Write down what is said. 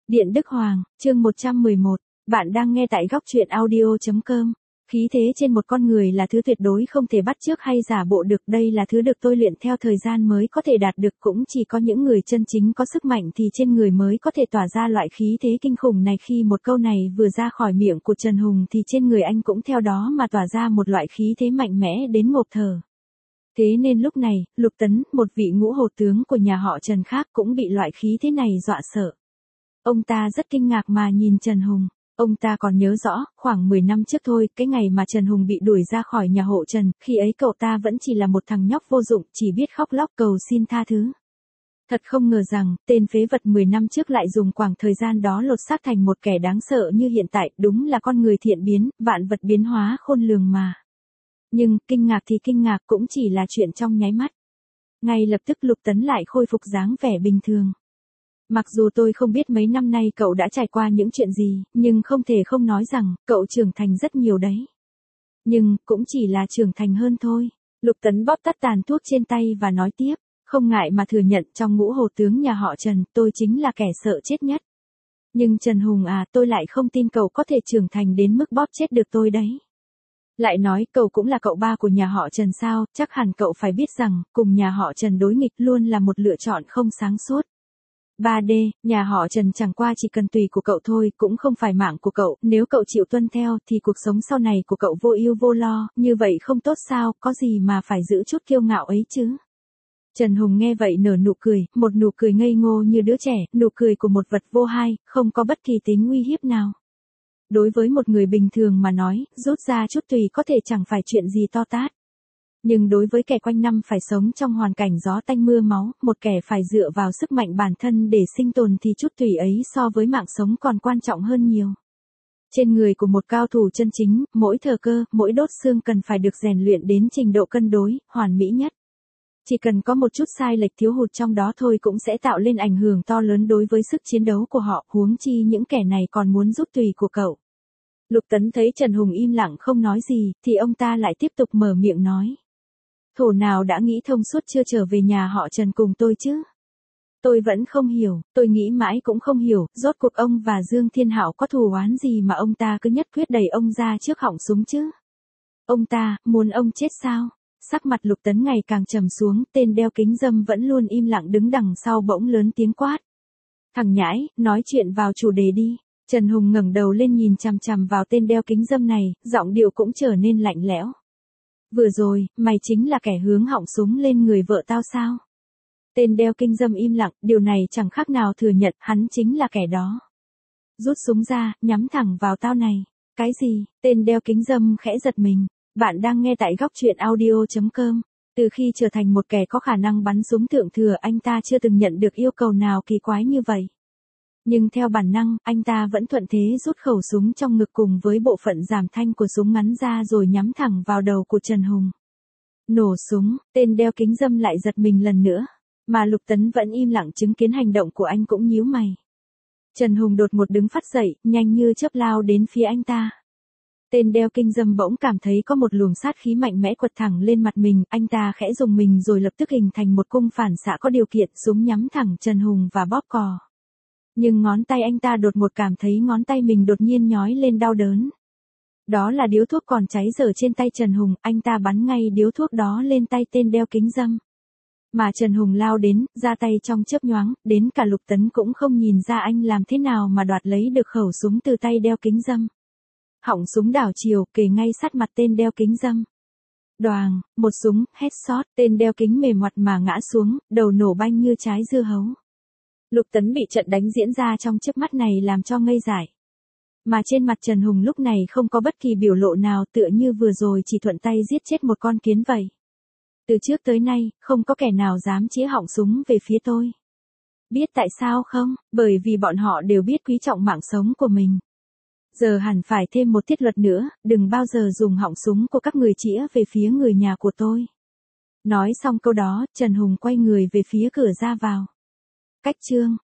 Điện Đức Hoàng, chương 111, bạn đang nghe tại góc truyện audio.com. Khí thế trên một con người là thứ tuyệt đối không thể bắt chước hay giả bộ được, đây là thứ được tôi luyện theo thời gian mới có thể đạt được, cũng chỉ có những người chân chính có sức mạnh thì trên người mới có thể tỏa ra loại khí thế kinh khủng này. Khi một câu này vừa ra khỏi miệng của Trần Hùng thì trên người anh cũng theo đó mà tỏa ra một loại khí thế mạnh mẽ đến ngộp thở. Thế nên lúc này, Lục Tấn, một vị ngũ hổ tướng của nhà họ Trần khác cũng bị loại khí thế này dọa sợ. Ông ta rất kinh ngạc mà nhìn Trần Hùng. Ông ta còn nhớ rõ, khoảng 10 năm trước thôi, cái ngày mà Trần Hùng bị đuổi ra khỏi nhà hộ Trần, khi ấy cậu ta vẫn chỉ là một thằng nhóc vô dụng, chỉ biết khóc lóc cầu xin tha thứ. Thật không ngờ rằng, tên phế vật 10 năm trước lại dùng khoảng thời gian đó lột xác thành một kẻ đáng sợ như hiện tại, đúng là con người thiện biến, vạn vật biến hóa khôn lường mà. Nhưng, kinh ngạc thì kinh ngạc cũng chỉ là chuyện trong nháy mắt. Ngay lập tức Lục Tấn lại khôi phục dáng vẻ bình thường. Mặc dù tôi không biết mấy năm nay cậu đã trải qua những chuyện gì, nhưng không thể không nói rằng, cậu trưởng thành rất nhiều đấy. Nhưng, cũng chỉ là trưởng thành hơn thôi. Lục Tấn bóp tắt tàn thuốc trên tay và nói tiếp, không ngại mà thừa nhận trong ngũ hổ tướng nhà họ Trần, tôi chính là kẻ sợ chết nhất. Nhưng Trần Hùng à, tôi lại không tin cậu có thể trưởng thành đến mức bóp chết được tôi đấy. Lại nói, cậu cũng là cậu ba của nhà họ Trần sao, chắc hẳn cậu phải biết rằng, cùng nhà họ Trần đối nghịch luôn là một lựa chọn không sáng suốt. 3D, nhà họ Trần chẳng qua chỉ cần tùy của cậu thôi, cũng không phải mạng của cậu, nếu cậu chịu tuân theo thì cuộc sống sau này của cậu vô ưu vô lo, như vậy không tốt sao, có gì mà phải giữ chút kiêu ngạo ấy chứ. Trần Hùng nghe vậy nở nụ cười, một nụ cười ngây ngô như đứa trẻ, nụ cười của một vật vô hai, không có bất kỳ tính uy hiếp nào. Đối với một người bình thường mà nói, rút ra chút tùy có thể chẳng phải chuyện gì to tát. Nhưng đối với kẻ quanh năm phải sống trong hoàn cảnh gió tanh mưa máu, một kẻ phải dựa vào sức mạnh bản thân để sinh tồn thì chút tùy ấy so với mạng sống còn quan trọng hơn nhiều. Trên người của một cao thủ chân chính, mỗi thờ cơ, mỗi đốt xương cần phải được rèn luyện đến trình độ cân đối, hoàn mỹ nhất. Chỉ cần có một chút sai lệch thiếu hụt trong đó thôi cũng sẽ tạo lên ảnh hưởng to lớn đối với sức chiến đấu của họ, huống chi những kẻ này còn muốn rút tùy của cậu. Lục Tấn thấy Trần Hùng im lặng không nói gì, thì ông ta lại tiếp tục mở miệng nói. Thổ nào đã nghĩ thông suốt chưa trở về nhà họ Trần cùng tôi chứ? Tôi vẫn không hiểu, tôi nghĩ mãi cũng không hiểu, rốt cuộc ông và Dương Thiên Hạo có thù oán gì mà ông ta cứ nhất quyết đẩy ông ra trước họng súng chứ? Ông ta, muốn ông chết sao? Sắc mặt Lục Tấn ngày càng trầm xuống, tên đeo kính râm vẫn luôn im lặng đứng đằng sau bỗng lớn tiếng quát. Thằng nhãi, nói chuyện vào chủ đề đi. Trần Hùng ngẩng đầu lên nhìn chằm chằm vào tên đeo kính râm này, giọng điệu cũng trở nên lạnh lẽo. Vừa rồi, mày chính là kẻ hướng họng súng lên người vợ tao sao? Tên đeo kính râm im lặng, điều này chẳng khác nào thừa nhận hắn chính là kẻ đó. Rút súng ra, nhắm thẳng vào tao này. Cái gì? Tên đeo kính râm khẽ giật mình. Bạn đang nghe tại góc truyện audio.com. Từ khi trở thành một kẻ có khả năng bắn súng thượng thừa, anh ta chưa từng nhận được yêu cầu nào kỳ quái như vậy. Nhưng theo bản năng, anh ta vẫn thuận thế rút khẩu súng trong ngực cùng với bộ phận giảm thanh của súng ngắn ra rồi nhắm thẳng vào đầu của Trần Hùng. Nổ súng, tên đeo kính râm lại giật mình lần nữa. Mà Lục Tấn vẫn im lặng chứng kiến hành động của anh cũng nhíu mày. Trần Hùng đột ngột đứng phắt dậy, nhanh như chớp lao đến phía anh ta. Tên đeo kính râm bỗng cảm thấy có một luồng sát khí mạnh mẽ quật thẳng lên mặt mình, anh ta khẽ dùng mình rồi lập tức hình thành một cung phản xạ có điều kiện, súng nhắm thẳng Trần Hùng và bóp cò. Nhưng ngón tay anh ta đột ngột cảm thấy ngón tay mình đột nhiên nhói lên đau đớn. Đó là điếu thuốc còn cháy dở trên tay Trần Hùng, anh ta bắn ngay điếu thuốc đó lên tay tên đeo kính râm. Mà Trần Hùng lao đến, ra tay trong chớp nhoáng, đến cả Lục Tấn cũng không nhìn ra anh làm thế nào mà đoạt lấy được khẩu súng từ tay đeo kính râm. Họng súng đảo chiều, kề ngay sát mặt tên đeo kính râm. Đoàng, một súng, headshot, tên đeo kính mềm ngoặt mà ngã xuống, đầu nổ banh như trái dưa hấu. Lục Tấn bị trận đánh diễn ra trong chớp mắt này làm cho ngây dại. Mà trên mặt Trần Hùng lúc này không có bất kỳ biểu lộ nào, tựa như vừa rồi chỉ thuận tay giết chết một con kiến vậy. Từ trước tới nay, không có kẻ nào dám chĩa họng súng về phía tôi. Biết tại sao không? Bởi vì bọn họ đều biết quý trọng mạng sống của mình. Giờ hẳn phải thêm một thiết luật nữa, đừng bao giờ dùng họng súng của các người chĩa về phía người nhà của tôi. Nói xong câu đó, Trần Hùng quay người về phía cửa ra vào. Cách chương